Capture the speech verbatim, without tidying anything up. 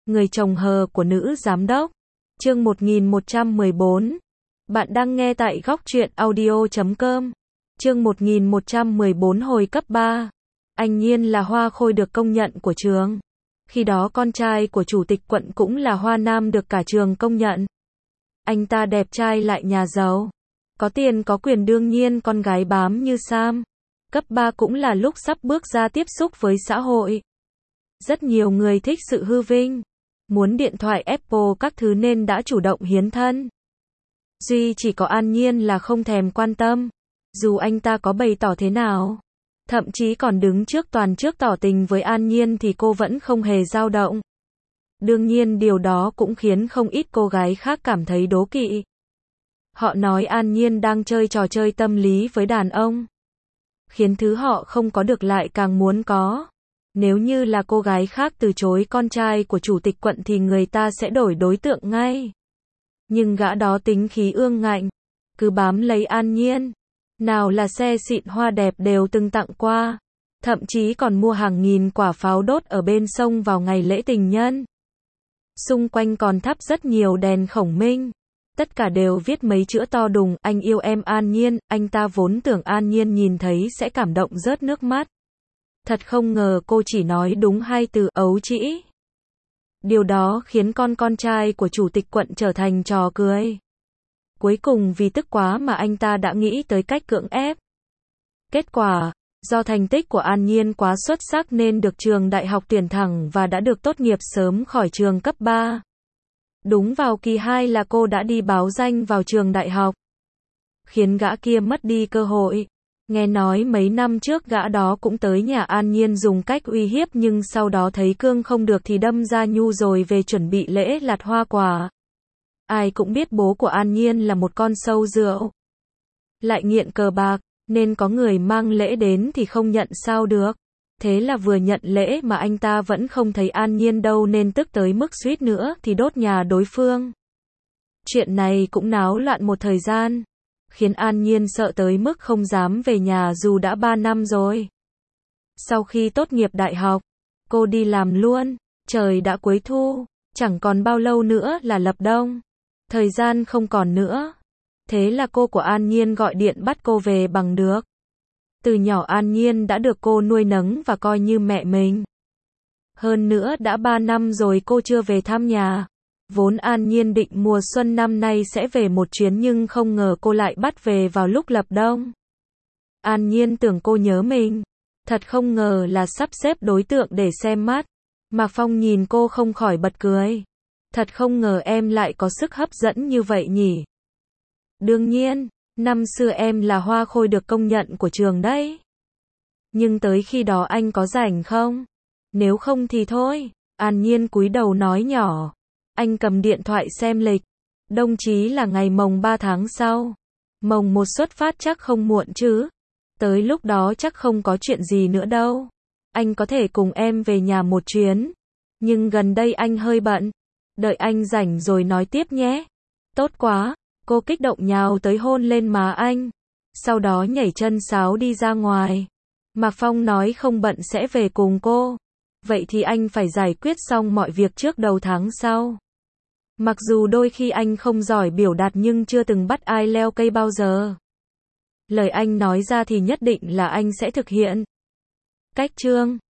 Người chồng hờ của nữ giám đốc. Chương một nghìn một trăm mười bốn. Bạn đang nghe tại góc truyện audio chấm com. Chương một nghìn một trăm mười bốn hồi cấp ba. Anh Nhiên là hoa khôi được công nhận của trường. Khi đó con trai của chủ tịch quận cũng là hoa nam được cả trường công nhận. Anh ta đẹp trai lại nhà giàu. Có tiền có quyền, đương nhiên con gái bám như Sam. Cấp ba cũng là lúc sắp bước ra tiếp xúc với xã hội. Rất nhiều người thích sự hư vinh, muốn điện thoại Apple các thứ nên đã chủ động hiến thân. Duy chỉ có An Nhiên là không thèm quan tâm, dù anh ta có bày tỏ thế nào. Thậm chí còn đứng trước toàn trước tỏ tình với An Nhiên thì cô vẫn không hề dao động. Đương nhiên điều đó cũng khiến không ít cô gái khác cảm thấy đố kỵ. Họ nói An Nhiên đang chơi trò chơi tâm lý với đàn ông, khiến thứ họ không có được lại càng muốn có. Nếu như là cô gái khác từ chối con trai của chủ tịch quận thì người ta sẽ đổi đối tượng ngay. Nhưng gã đó tính khí ương ngạnh, cứ bám lấy An Nhiên. Nào là xe xịn hoa đẹp đều từng tặng qua, thậm chí còn mua hàng nghìn quả pháo đốt ở bên sông vào ngày lễ tình nhân. Xung quanh còn thắp rất nhiều đèn khổng minh. Tất cả đều viết mấy chữ to đùng, anh yêu em An Nhiên. Anh ta vốn tưởng An Nhiên nhìn thấy sẽ cảm động rớt nước mắt. Thật không ngờ cô chỉ nói đúng hai từ ấu trĩ. Điều đó khiến con con trai của chủ tịch quận trở thành trò cười. Cuối cùng vì tức quá mà anh ta đã nghĩ tới cách cưỡng ép. Kết quả, do thành tích của An Nhiên quá xuất sắc nên được trường đại học tuyển thẳng và đã được tốt nghiệp sớm khỏi trường cấp ba. Đúng vào kỳ hai là cô đã đi báo danh vào trường đại học, khiến gã kia mất đi cơ hội. Nghe nói mấy năm trước gã đó cũng tới nhà An Nhiên dùng cách uy hiếp nhưng sau đó thấy cương không được thì đâm ra nhu rồi về chuẩn bị lễ lạt hoa quả. Ai cũng biết bố của An Nhiên là một con sâu rượu, lại nghiện cờ bạc, nên có người mang lễ đến thì không nhận sao được. Thế là vừa nhận lễ mà anh ta vẫn không thấy An Nhiên đâu nên tức tới mức suýt nữa thì đốt nhà đối phương. Chuyện này cũng náo loạn một thời gian, khiến An Nhiên sợ tới mức không dám về nhà dù đã ba năm rồi. Sau khi tốt nghiệp đại học, cô đi làm luôn. Trời đã cuối thu, chẳng còn bao lâu nữa là lập đông. Thời gian không còn nữa. Thế là cô của An Nhiên gọi điện bắt cô về bằng được. Từ nhỏ An Nhiên đã được cô nuôi nấng và coi như mẹ mình. Hơn nữa đã ba năm rồi cô chưa về thăm nhà. Vốn An Nhiên định mùa xuân năm nay sẽ về một chuyến nhưng không ngờ cô lại bắt về vào lúc lập đông. An Nhiên tưởng cô nhớ mình. Thật không ngờ là sắp xếp đối tượng để xem mắt. Mạc Phong nhìn cô không khỏi bật cười. Thật không ngờ em lại có sức hấp dẫn như vậy nhỉ. Đương nhiên, năm xưa em là hoa khôi được công nhận của trường đấy. Nhưng tới khi đó anh có rảnh không? Nếu không thì thôi. An Nhiên cúi đầu nói nhỏ. Anh cầm điện thoại xem lịch. Đông chí là ngày mồng ba tháng sau. Mồng một xuất phát chắc không muộn chứ. Tới lúc đó chắc không có chuyện gì nữa đâu. Anh có thể cùng em về nhà một chuyến. Nhưng gần đây anh hơi bận. Đợi anh rảnh rồi nói tiếp nhé. Tốt quá. Cô kích động nhào tới hôn lên má anh. Sau đó nhảy chân sáo đi ra ngoài. Mạc Phong nói không bận sẽ về cùng cô. Vậy thì anh phải giải quyết xong mọi việc trước đầu tháng sau. Mặc dù đôi khi anh không giỏi biểu đạt nhưng chưa từng bắt ai leo cây bao giờ. Lời anh nói ra thì nhất định là anh sẽ thực hiện. Cách chương